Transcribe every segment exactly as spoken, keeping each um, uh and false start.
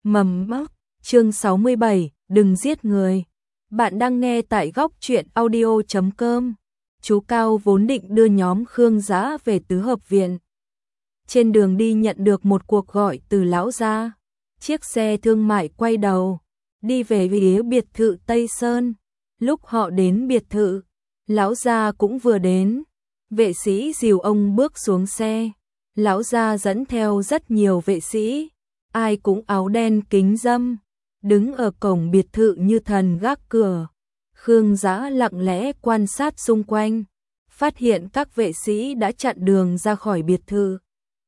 Mầm mốc, chương sáu mươi bảy, đừng giết người. Bạn đang nghe tại góc truyện audio chấm com. Chú Cao vốn định đưa nhóm Khương Dã về tứ hợp viện. Trên đường đi nhận được một cuộc gọi từ lão gia. Chiếc xe thương mại quay đầu, đi về phía biệt thự Tây Sơn. Lúc họ đến biệt thự, lão gia cũng vừa đến. Vệ sĩ dìu ông bước xuống xe. Lão gia dẫn theo rất nhiều vệ sĩ, ai cũng áo đen kính râm, đứng ở cổng biệt thự như thần gác cửa. Khương Dã lặng lẽ quan sát xung quanh, phát hiện các vệ sĩ đã chặn đường ra khỏi biệt thự.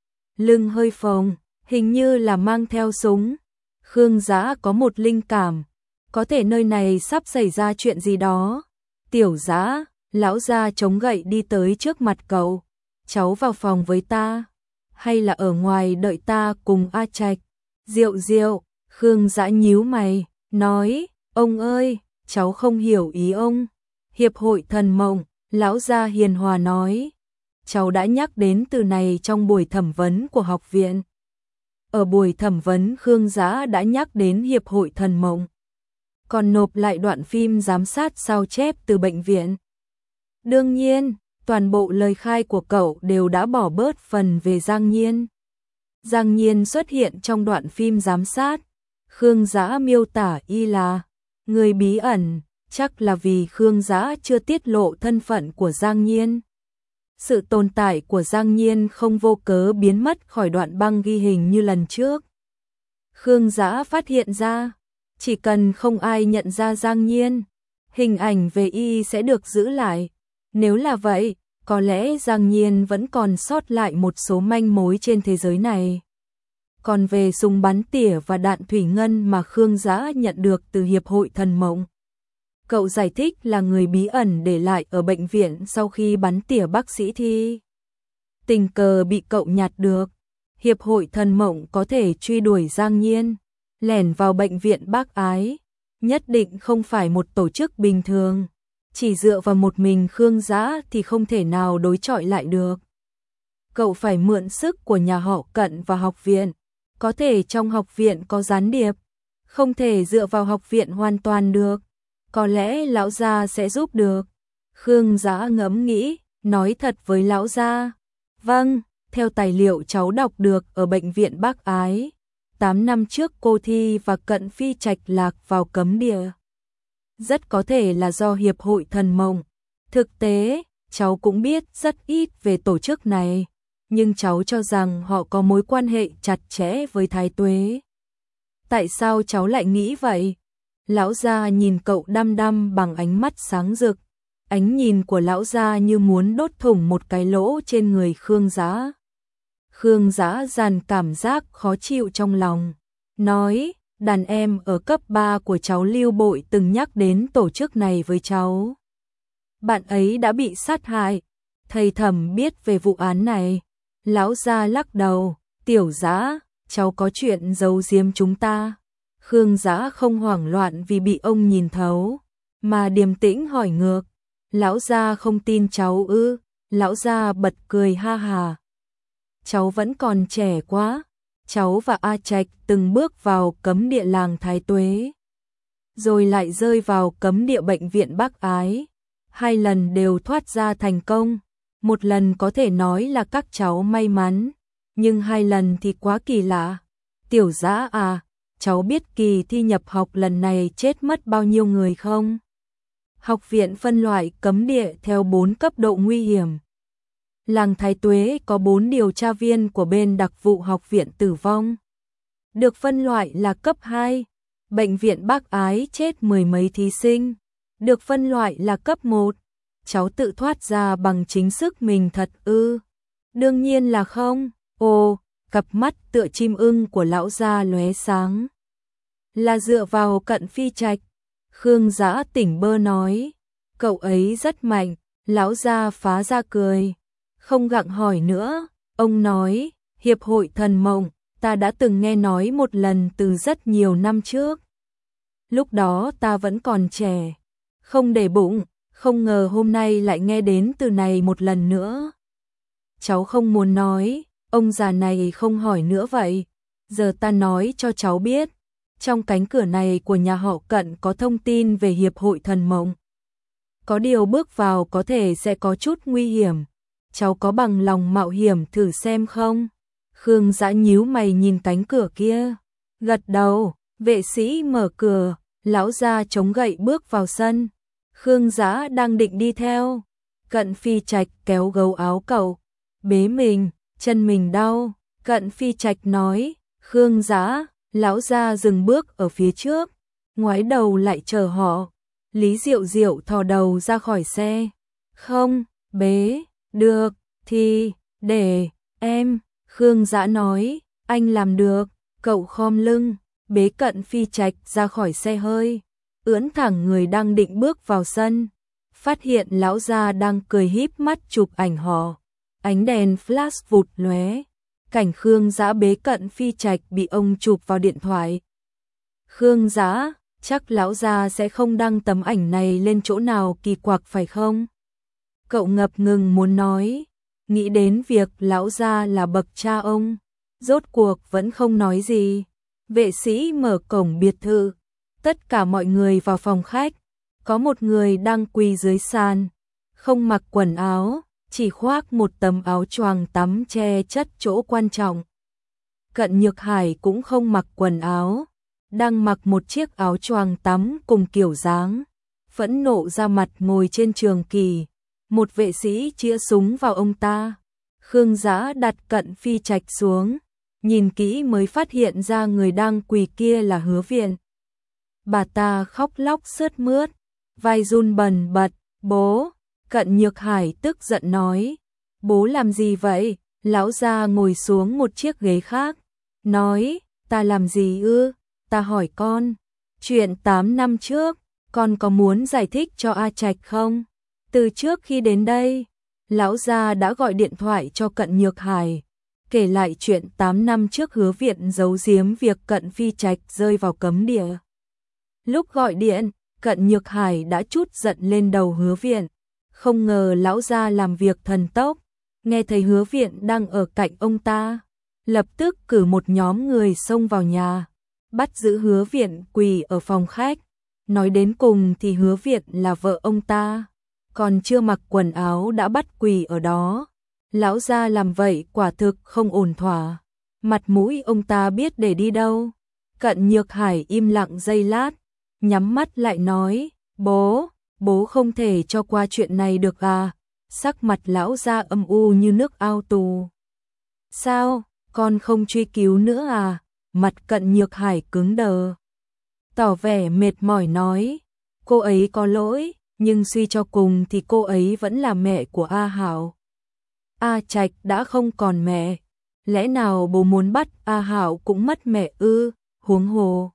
Lưng hơi phồng, hình như là mang theo súng. Khương Dã có một linh cảm, có thể nơi này sắp xảy ra chuyện gì đó. Tiểu Dã, lão gia chống gậy đi tới trước mặt cậu. Cháu vào phòng với ta, hay là ở ngoài đợi ta cùng A Trạch? Diệu Diệu, Khương Dã nhíu mày, nói, ông ơi, cháu không hiểu ý ông. Hiệp hội thần mộng, lão gia hiền hòa nói, cháu đã nhắc đến từ này trong buổi thẩm vấn của học viện. Ở buổi thẩm vấn Khương Dã đã nhắc đến hiệp hội thần mộng, còn nộp lại đoạn phim giám sát sao chép từ bệnh viện. Đương nhiên, toàn bộ lời khai của cậu đều đã bỏ bớt phần về Giang Nhiên. Giang Nhiên xuất hiện trong đoạn phim giám sát. Khương Dã miêu tả y là người bí ẩn, chắc là vì Khương Dã chưa tiết lộ thân phận của Giang Nhiên. Sự tồn tại của Giang Nhiên không vô cớ biến mất khỏi đoạn băng ghi hình như lần trước. Khương Dã phát hiện ra, chỉ cần không ai nhận ra Giang Nhiên, hình ảnh về y sẽ được giữ lại. Nếu là vậy, có lẽ Giang Nhiên vẫn còn sót lại một số manh mối trên thế giới này. Còn về súng bắn tỉa và đạn thủy ngân mà Khương Dã nhận được từ Hiệp hội Thần Mộng, cậu giải thích là người bí ẩn để lại ở bệnh viện sau khi bắn tỉa bác sĩ Thi. Tình cờ bị cậu nhặt được. Hiệp hội Thần Mộng có thể truy đuổi Giang Nhiên, lẻn vào bệnh viện Bác Ái, nhất định không phải một tổ chức bình thường. Chỉ dựa vào một mình Khương Dã thì không thể nào đối chọi lại được. Cậu phải mượn sức của nhà họ Cận và học viện. Có thể trong học viện có gián điệp, không thể dựa vào học viện hoàn toàn được. Có lẽ lão gia sẽ giúp được. Khương Dã ngẫm nghĩ, nói thật với lão gia. Vâng, theo tài liệu cháu đọc được ở bệnh viện Bác Ái, tám năm trước cô Thi và Cận Phi Trạch lạc vào cấm địa. Rất có thể là do Hiệp hội Thần Mộng. Thực tế, cháu cũng biết rất ít về tổ chức này, nhưng cháu cho rằng họ có mối quan hệ chặt chẽ với Thái Tuế. Tại sao cháu lại nghĩ vậy? Lão gia nhìn cậu đăm đăm bằng ánh mắt sáng rực. Ánh nhìn của lão gia như muốn đốt thủng một cái lỗ trên người Khương Dã. Khương Dã dằn cảm giác khó chịu trong lòng, nói, đàn em ở cấp ba của cháu Lưu Bội từng nhắc đến tổ chức này với cháu. Bạn ấy đã bị sát hại. Thầy Thẩm biết về vụ án này. Lão gia lắc đầu, Tiểu Dã, cháu có chuyện giấu giếm chúng ta. Khương Dã không hoảng loạn vì bị ông nhìn thấu, mà điềm tĩnh hỏi ngược, lão gia không tin cháu ư? Lão gia bật cười ha hà. Cháu vẫn còn trẻ quá. Cháu và A Trạch từng bước vào cấm địa làng Thái Tuế, rồi lại rơi vào cấm địa bệnh viện Bác Ái. Hai lần đều thoát ra thành công. Một lần có thể nói là các cháu may mắn, nhưng hai lần thì quá kỳ lạ. Tiểu Dã à, cháu biết kỳ thi nhập học lần này chết mất bao nhiêu người không? Học viện phân loại cấm địa theo bốn cấp độ nguy hiểm. Làng Thái Tuế có bốn điều tra viên của bên đặc vụ học viện tử vong, được phân loại là cấp hai. Bệnh viện Bác Ái chết mười mấy thí sinh, được phân loại là cấp một. Cháu tự thoát ra bằng chính sức mình thật ư? Đương nhiên là không. Ồ, cặp mắt tựa chim ưng của lão gia lóe sáng. Là dựa vào Cận Phi Trạch. Khương Dã tỉnh bơ nói, cậu ấy rất mạnh. Lão gia phá ra cười, không gặng hỏi nữa. Ông nói, Hiệp hội Thần Mộng, ta đã từng nghe nói một lần từ rất nhiều năm trước. Lúc đó ta vẫn còn trẻ, không để bụng, không ngờ hôm nay lại nghe đến từ này một lần nữa. Cháu không muốn nói, ông già này không hỏi nữa vậy. Giờ ta nói cho cháu biết, trong cánh cửa này của nhà họ Cận có thông tin về Hiệp hội Thần Mộng. Có điều bước vào có thể sẽ có chút nguy hiểm. Cháu có bằng lòng mạo hiểm thử xem không? Khương Dã nhíu mày nhìn cánh cửa kia. Gật đầu, vệ sĩ mở cửa, lão gia chống gậy bước vào sân. Khương Dã đang định đi theo. Cận Phi Trạch kéo gấu áo cậu. Bế mình, chân mình đau. Cận Phi Trạch nói, Khương Dã, lão gia dừng bước ở phía trước. Ngoái đầu lại chờ họ. Lý Diệu Diệu thò đầu ra khỏi xe. Không, bế, được, thì, để, em, Khương Dã nói, anh làm được, cậu khom lưng, bế Cận Phi Trạch ra khỏi xe hơi, ưỡn thẳng người đang định bước vào sân, phát hiện lão gia đang cười híp mắt chụp ảnh họ, ánh đèn flash vụt lóe, cảnh Khương Dã bế Cận Phi Trạch bị ông chụp vào điện thoại. Khương Dã, chắc lão gia sẽ không đăng tấm ảnh này lên chỗ nào kỳ quặc phải không? Cậu ngập ngừng muốn nói, nghĩ đến việc lão gia là bậc cha ông, rốt cuộc vẫn không nói gì. Vệ sĩ mở cổng biệt thự, tất cả mọi người vào phòng khách, có một người đang quỳ dưới sàn, không mặc quần áo, chỉ khoác một tấm áo choàng tắm che chất chỗ quan trọng. Cận Nhược Hải cũng không mặc quần áo, đang mặc một chiếc áo choàng tắm cùng kiểu dáng, phẫn nộ ra mặt ngồi trên trường kỳ. Một vệ sĩ chĩa súng vào ông ta. Khương Dã đặt Cận Phi Trạch xuống, nhìn kỹ mới phát hiện ra người đang quỳ kia là Hứa Viện. Bà ta khóc lóc sướt mướt, vai run bần bật, bố. Cận Nhược Hải tức giận nói, bố làm gì vậy? Lão gia ngồi xuống một chiếc ghế khác, nói, ta làm gì ư? Ta hỏi con, chuyện tám năm trước, con có muốn giải thích cho A Trạch không? Từ trước khi đến đây, lão gia đã gọi điện thoại cho Cận Nhược Hải, kể lại chuyện tám năm trước Hứa Viện giấu giếm việc Cận Phi Trạch rơi vào cấm địa. Lúc gọi điện, Cận Nhược Hải đã trút giận lên đầu Hứa Viện, không ngờ lão gia làm việc thần tốc, nghe thấy Hứa Viện đang ở cạnh ông ta, lập tức cử một nhóm người xông vào nhà, bắt giữ Hứa Viện quỳ ở phòng khách, nói đến cùng thì Hứa Viện là vợ ông ta. Còn chưa mặc quần áo đã bắt quỳ ở đó. Lão gia làm vậy quả thực không ổn thỏa. Mặt mũi ông ta biết để đi đâu. Cận Nhược Hải im lặng giây lát, nhắm mắt lại nói, bố, bố không thể cho qua chuyện này được à? Sắc mặt lão gia âm u như nước ao tù. Sao, con không truy cứu nữa à? Mặt Cận Nhược Hải cứng đờ, tỏ vẻ mệt mỏi nói, cô ấy có lỗi. Nhưng suy cho cùng thì cô ấy vẫn là mẹ của A Hảo. A Trạch đã không còn mẹ, lẽ nào bố muốn bắt A Hảo cũng mất mẹ ư? Huống hồ.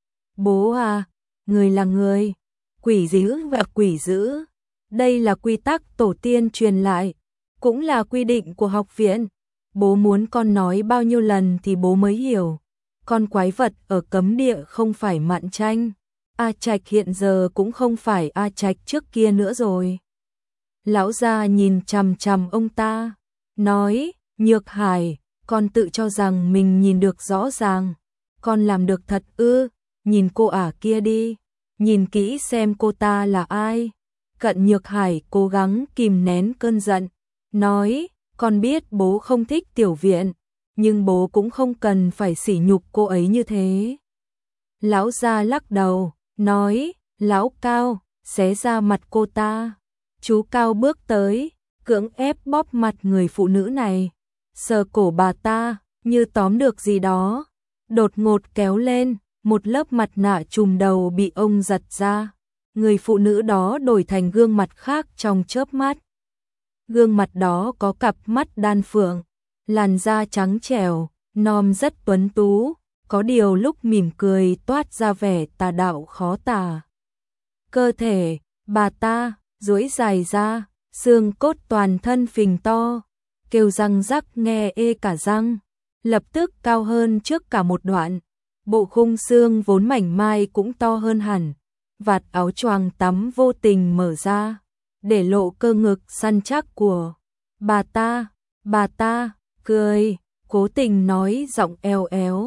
Bố à, người là người, quỷ dữ và quỷ dữ. Đây là quy tắc tổ tiên truyền lại, cũng là quy định của học viện. Bố muốn con nói bao nhiêu lần thì bố mới hiểu. Con quái vật ở cấm địa không phải Mạn Tranh. A Trạch hiện giờ cũng không phải A Trạch trước kia nữa rồi. Lão gia nhìn chằm chằm ông ta, nói, Nhược Hải, con tự cho rằng mình nhìn được rõ ràng. Con làm được thật ư? Nhìn cô ả kia đi, nhìn kỹ xem cô ta là ai. Cận Nhược Hải cố gắng kìm nén cơn giận, nói, con biết bố không thích Tiểu Viện, nhưng bố cũng không cần phải sỉ nhục cô ấy như thế. Lão gia lắc đầu, nói, lão Cao, xé ra mặt cô ta. Chú Cao bước tới, cưỡng ép bóp mặt người phụ nữ này, sờ cổ bà ta, như tóm được gì đó, đột ngột kéo lên, một lớp mặt nạ trùm đầu bị ông giật ra. Người phụ nữ đó đổi thành gương mặt khác trong chớp mắt. Gương mặt đó có cặp mắt đan phượng, làn da trắng trẻo, non rất tuấn tú, có điều lúc mỉm cười toát ra vẻ tà đạo khó tả. Cơ thể, bà ta, duỗi dài ra, xương cốt toàn thân phình to, kêu răng rắc nghe ê cả răng, lập tức cao hơn trước cả một đoạn. Bộ khung xương vốn mảnh mai cũng to hơn hẳn, vạt áo choàng tắm vô tình mở ra, để lộ cơ ngực săn chắc của bà ta. Bà ta cười, cố tình nói giọng eo éo,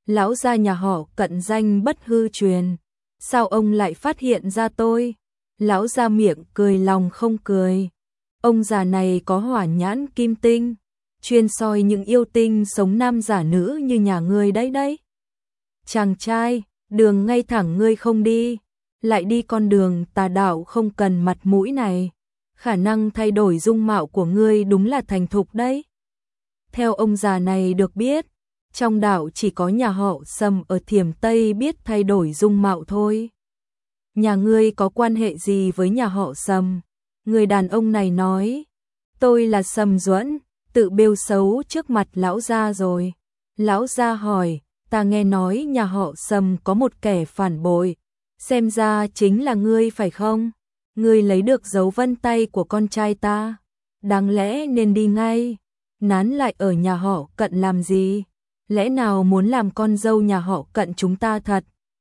lão gia nhà họ Cận danh bất hư truyền. Sao ông lại phát hiện ra tôi? Lão gia miệng cười lòng không cười. Ông già này có hỏa nhãn kim tinh, chuyên soi những yêu tinh sống nam giả nữ như nhà ngươi đấy đấy. Chàng trai, đường ngay thẳng ngươi không đi, lại đi con đường tà đạo không cần mặt mũi này. Khả năng thay đổi dung mạo của ngươi đúng là thành thục đấy. Theo ông già này được biết, trong đạo chỉ có nhà họ Sầm ở Thiểm Tây biết thay đổi dung mạo thôi. Nhà ngươi có quan hệ gì với nhà họ Sầm? Người đàn ông này nói, tôi là Sầm Duẫn, tự bêu xấu trước mặt lão gia rồi. Lão gia hỏi, ta nghe nói nhà họ Sầm có một kẻ phản bội, xem ra chính là ngươi phải không? Ngươi lấy được dấu vân tay của con trai ta, đáng lẽ nên đi ngay, nán lại ở nhà họ Cận làm gì? Lẽ nào muốn làm con dâu nhà họ Cận chúng ta thật?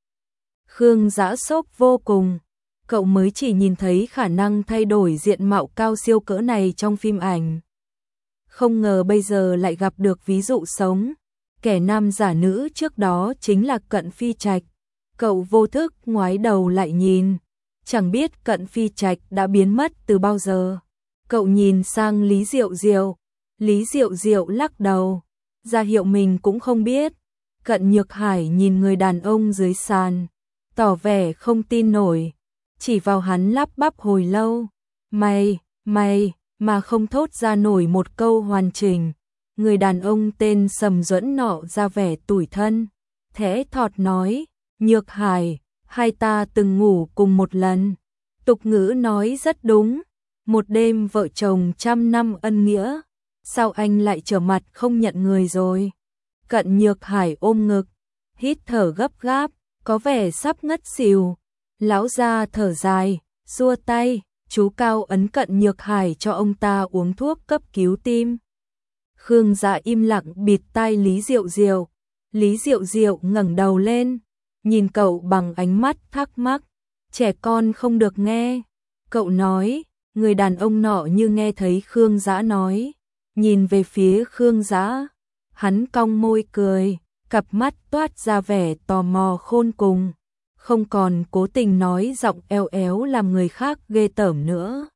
Khương Dã sốc vô cùng, cậu mới chỉ nhìn thấy khả năng thay đổi diện mạo cao siêu cỡ này trong phim ảnh. Không ngờ bây giờ lại gặp được ví dụ sống, kẻ nam giả nữ trước đó chính là Cận Phi Trạch. Cậu vô thức ngoái đầu lại nhìn, chẳng biết Cận Phi Trạch đã biến mất từ bao giờ. Cậu nhìn sang Lý Diệu Diệu, Lý Diệu Diệu lắc đầu, ra hiệu mình cũng không biết. Cận Nhược Hải nhìn người đàn ông dưới sàn, tỏ vẻ không tin nổi, chỉ vào hắn lắp bắp hồi lâu. Mày, mày, mà không thốt ra nổi một câu hoàn chỉnh. Người đàn ông tên Sầm Duẫn nọ ra vẻ tủi thân, thẽ thọt nói, Nhược Hải, hai ta từng ngủ cùng một lần. Tục ngữ nói rất đúng, một đêm vợ chồng trăm năm ân nghĩa. Sao anh lại trở mặt không nhận người rồi? Cận Nhược Hải ôm ngực, hít thở gấp gáp, có vẻ sắp ngất xỉu. Lão gia thở dài, xua tay, chú Cao ấn Cận Nhược Hải cho ông ta uống thuốc cấp cứu tim. Khương Dã im lặng bịt tai Lý Diệu Diệu. Lý Diệu Diệu ngẩng đầu lên, nhìn cậu bằng ánh mắt thắc mắc. Trẻ con không được nghe. Cậu nói, người đàn ông nọ như nghe thấy Khương Dã nói, nhìn về phía Khương Dã. Hắn cong môi cười, cặp mắt toát ra vẻ tò mò khôn cùng, không còn cố tình nói giọng eo éo làm người khác ghê tởm nữa,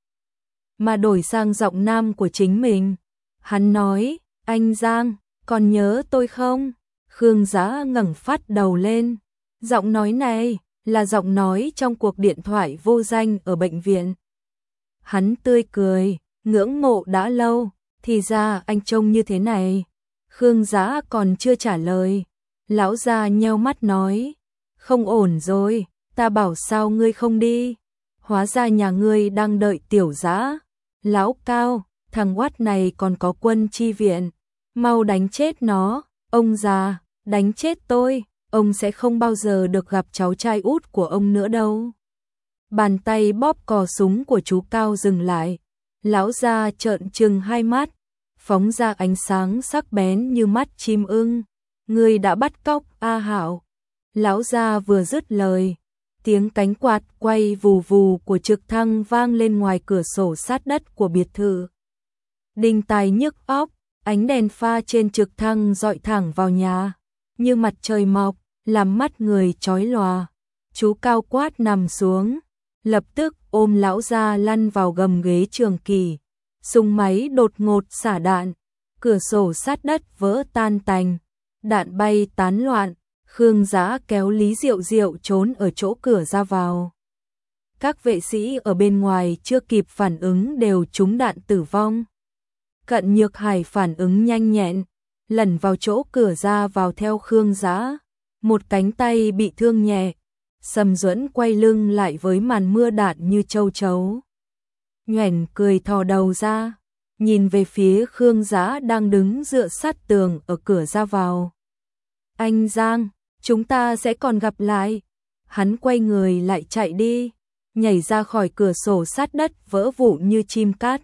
mà đổi sang giọng nam của chính mình. Hắn nói, anh Giang, còn nhớ tôi không? Khương Dã ngẩng phát đầu lên. Giọng nói này là giọng nói trong cuộc điện thoại vô danh ở bệnh viện. Hắn tươi cười, ngưỡng mộ đã lâu, thì ra anh trông như thế này. Khương Dã còn chưa trả lời, lão già nheo mắt nói, không ổn rồi, ta bảo sao ngươi không đi? Hóa ra nhà ngươi đang đợi Tiểu Dã. Lão Cao, thằng oát này còn có quân chi viện, mau đánh chết nó. Ông già, đánh chết tôi, ông sẽ không bao giờ được gặp cháu trai út của ông nữa đâu. Bàn tay bóp cò súng của chú Cao dừng lại, lão già trợn trừng hai mắt, phóng ra ánh sáng sắc bén như mắt chim ưng. Ngươi đã bắt cóc A Hạo. Lão già vừa dứt lời, tiếng cánh quạt quay vù vù của trực thăng vang lên ngoài cửa sổ sát đất của biệt thự. Đinh tai nhức óc, ánh đèn pha trên trực thăng dọi thẳng vào nhà, như mặt trời mọc, làm mắt người chói lòa. Chú Cao quát nằm xuống, lập tức ôm lão già lăn vào gầm ghế trường kỳ. Súng máy đột ngột xả đạn, cửa sổ sát đất vỡ tan tành, đạn bay tán loạn. Khương Dã kéo Lý Diệu Diệu trốn ở chỗ cửa ra vào. Các vệ sĩ ở bên ngoài chưa kịp phản ứng đều trúng đạn tử vong. Cận Nhược Hải phản ứng nhanh nhẹn, lẩn vào chỗ cửa ra vào theo Khương Dã, một cánh tay bị thương nhẹ. Sầm Duẫn quay lưng lại với màn mưa đạn như châu chấu, nhoẻn cười thò đầu ra, nhìn về phía Khương Dã đang đứng dựa sát tường ở cửa ra vào. Anh Giang, chúng ta sẽ còn gặp lại. Hắn quay người lại chạy đi, nhảy ra khỏi cửa sổ sát đất vỡ vụn như chim cát,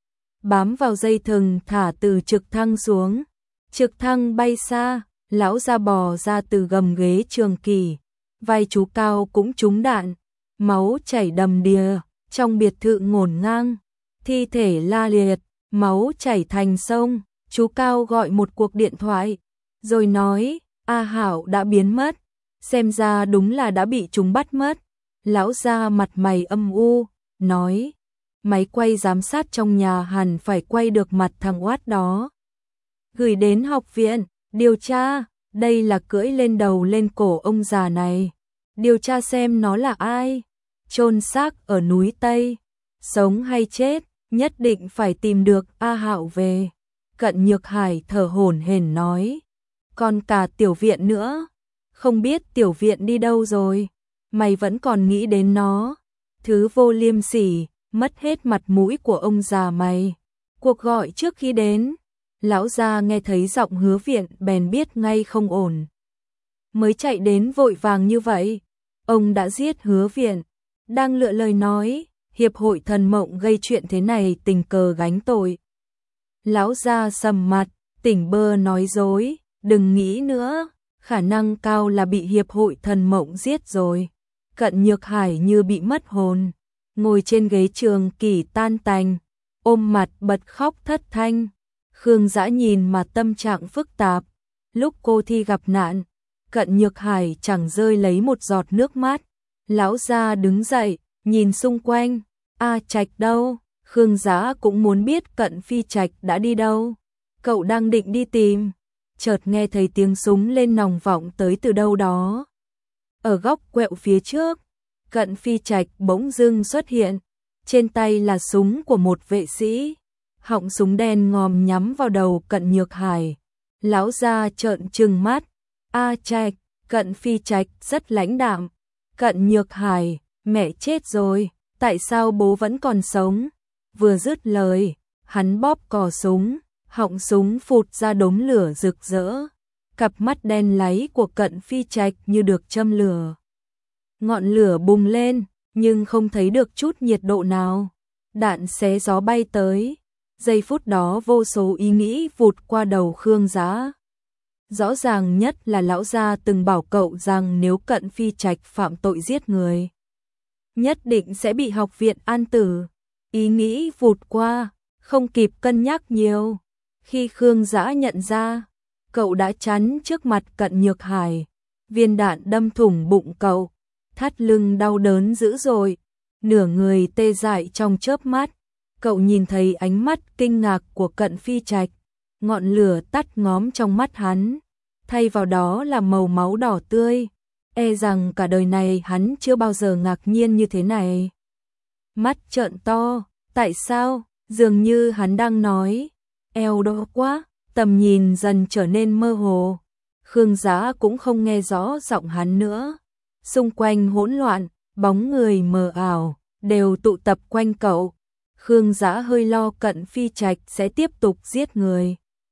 bám vào dây thừng thả từ trực thăng xuống. Trực thăng bay xa, lão già bò ra từ gầm ghế trường kỳ, vai chú Cao cũng trúng đạn, máu chảy đầm đìa, trong biệt thự ngổn ngang, thi thể la liệt, máu chảy thành sông. Chú Cao gọi một cuộc điện thoại, rồi nói, A Hảo đã biến mất, xem ra đúng là đã bị chúng bắt mất. Lão gia mặt mày âm u, nói, máy quay giám sát trong nhà hẳn phải quay được mặt thằng oát đó. Gửi đến học viện, điều tra, đây là cưỡi lên đầu lên cổ ông già này. Điều tra xem nó là ai, chôn xác ở núi Tây, sống hay chết, nhất định phải tìm được A Hạo về. Cận Nhược Hải thở hổn hển nói, còn cả tiểu viện nữa, không biết tiểu viện đi đâu rồi, mày vẫn còn nghĩ đến nó, thứ vô liêm sỉ, mất hết mặt mũi của ông già mày. Cuộc gọi trước khi đến, lão gia nghe thấy giọng Hứa Viện bèn biết ngay không ổn. Mới chạy đến vội vàng như vậy, ông đã giết Hứa Viện, đang lựa lời nói, hiệp hội thần mộng gây chuyện thế này tình cờ gánh tội. Lão gia sầm mặt, tỉnh bơ nói dối, đừng nghĩ nữa, khả năng cao là bị hiệp hội thần mộng giết rồi. Cận Nhược Hải như bị mất hồn, ngồi trên ghế trường kỷ tan tành, ôm mặt bật khóc thất thanh. Khương Dã nhìn mà tâm trạng phức tạp, lúc cô thi gặp nạn, Cận Nhược Hải chẳng rơi lấy một giọt nước mắt. Lão gia đứng dậy, nhìn xung quanh, A Trạch đâu? Khương Dã cũng muốn biết Cận Phi Trạch đã đi đâu. Cậu đang định đi tìm, chợt nghe thấy tiếng súng lên nòng vọng tới từ đâu đó. Ở góc quẹo phía trước, Cận Phi Trạch bỗng dưng xuất hiện, trên tay là súng của một vệ sĩ, họng súng đen ngòm nhắm vào đầu Cận Nhược Hải. Lão gia trợn trừng mắt, A Trạch, Cận Phi Trạch rất lãnh đạm. Cận Nhược Hải, mẹ chết rồi, tại sao bố vẫn còn sống? Vừa dứt lời, hắn bóp cò súng, họng súng phụt ra đốm lửa rực rỡ. Cặp mắt đen láy của Cận Phi Trạch như được châm lửa. Ngọn lửa bùng lên, nhưng không thấy được chút nhiệt độ nào. Đạn xé gió bay tới. Giây phút đó vô số ý nghĩ vụt qua đầu Khương Dã. Rõ ràng nhất là lão gia từng bảo cậu rằng nếu Cận Phi Trạch phạm tội giết người, nhất định sẽ bị học viện an tử. Ý nghĩ vụt qua, không kịp cân nhắc nhiều. Khi Khương Dã nhận ra, cậu đã chắn trước mặt Cận Nhược Hải. Viên đạn đâm thủng bụng cậu, thắt lưng đau đớn dữ dội, nửa người tê dại trong chớp mắt. Cậu nhìn thấy ánh mắt kinh ngạc của Cận Phi Trạch, ngọn lửa tắt ngóm trong mắt hắn, thay vào đó là màu máu đỏ tươi. E rằng cả đời này hắn chưa bao giờ ngạc nhiên như thế này. Mắt trợn to, tại sao? Dường như hắn đang nói, eo đau quá, tầm nhìn dần trở nên mơ hồ. Khương Dã cũng không nghe rõ giọng hắn nữa. Xung quanh hỗn loạn, bóng người mờ ảo, đều tụ tập quanh cậu. Khương Dã hơi lo Cận Phi Trạch sẽ tiếp tục giết người.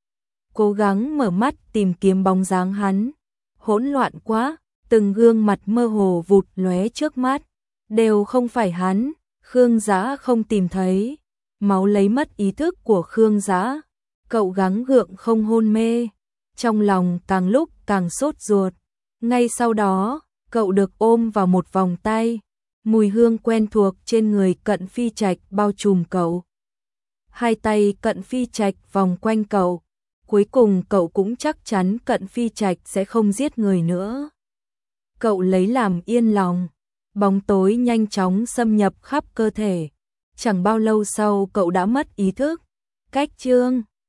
Cố gắng mở mắt tìm kiếm bóng dáng hắn. Hỗn loạn quá, từng gương mặt mơ hồ vụt lóe trước mắt. Đều không phải hắn, Khương Dã không tìm thấy. Máu lấy mất ý thức của Khương Dã. Cậu gắng gượng không hôn mê. Trong lòng càng lúc càng sốt ruột. Ngay sau đó, cậu được ôm vào một vòng tay. Mùi hương quen thuộc trên người Cận Phi Trạch bao trùm cậu. Hai tay Cận Phi Trạch vòng quanh cậu. Cuối cùng cậu cũng chắc chắn Cận Phi Trạch sẽ không giết người nữa. Cậu lấy làm yên lòng. Bóng tối nhanh chóng xâm nhập khắp cơ thể. Chẳng bao lâu sau cậu đã mất ý thức. Cách chương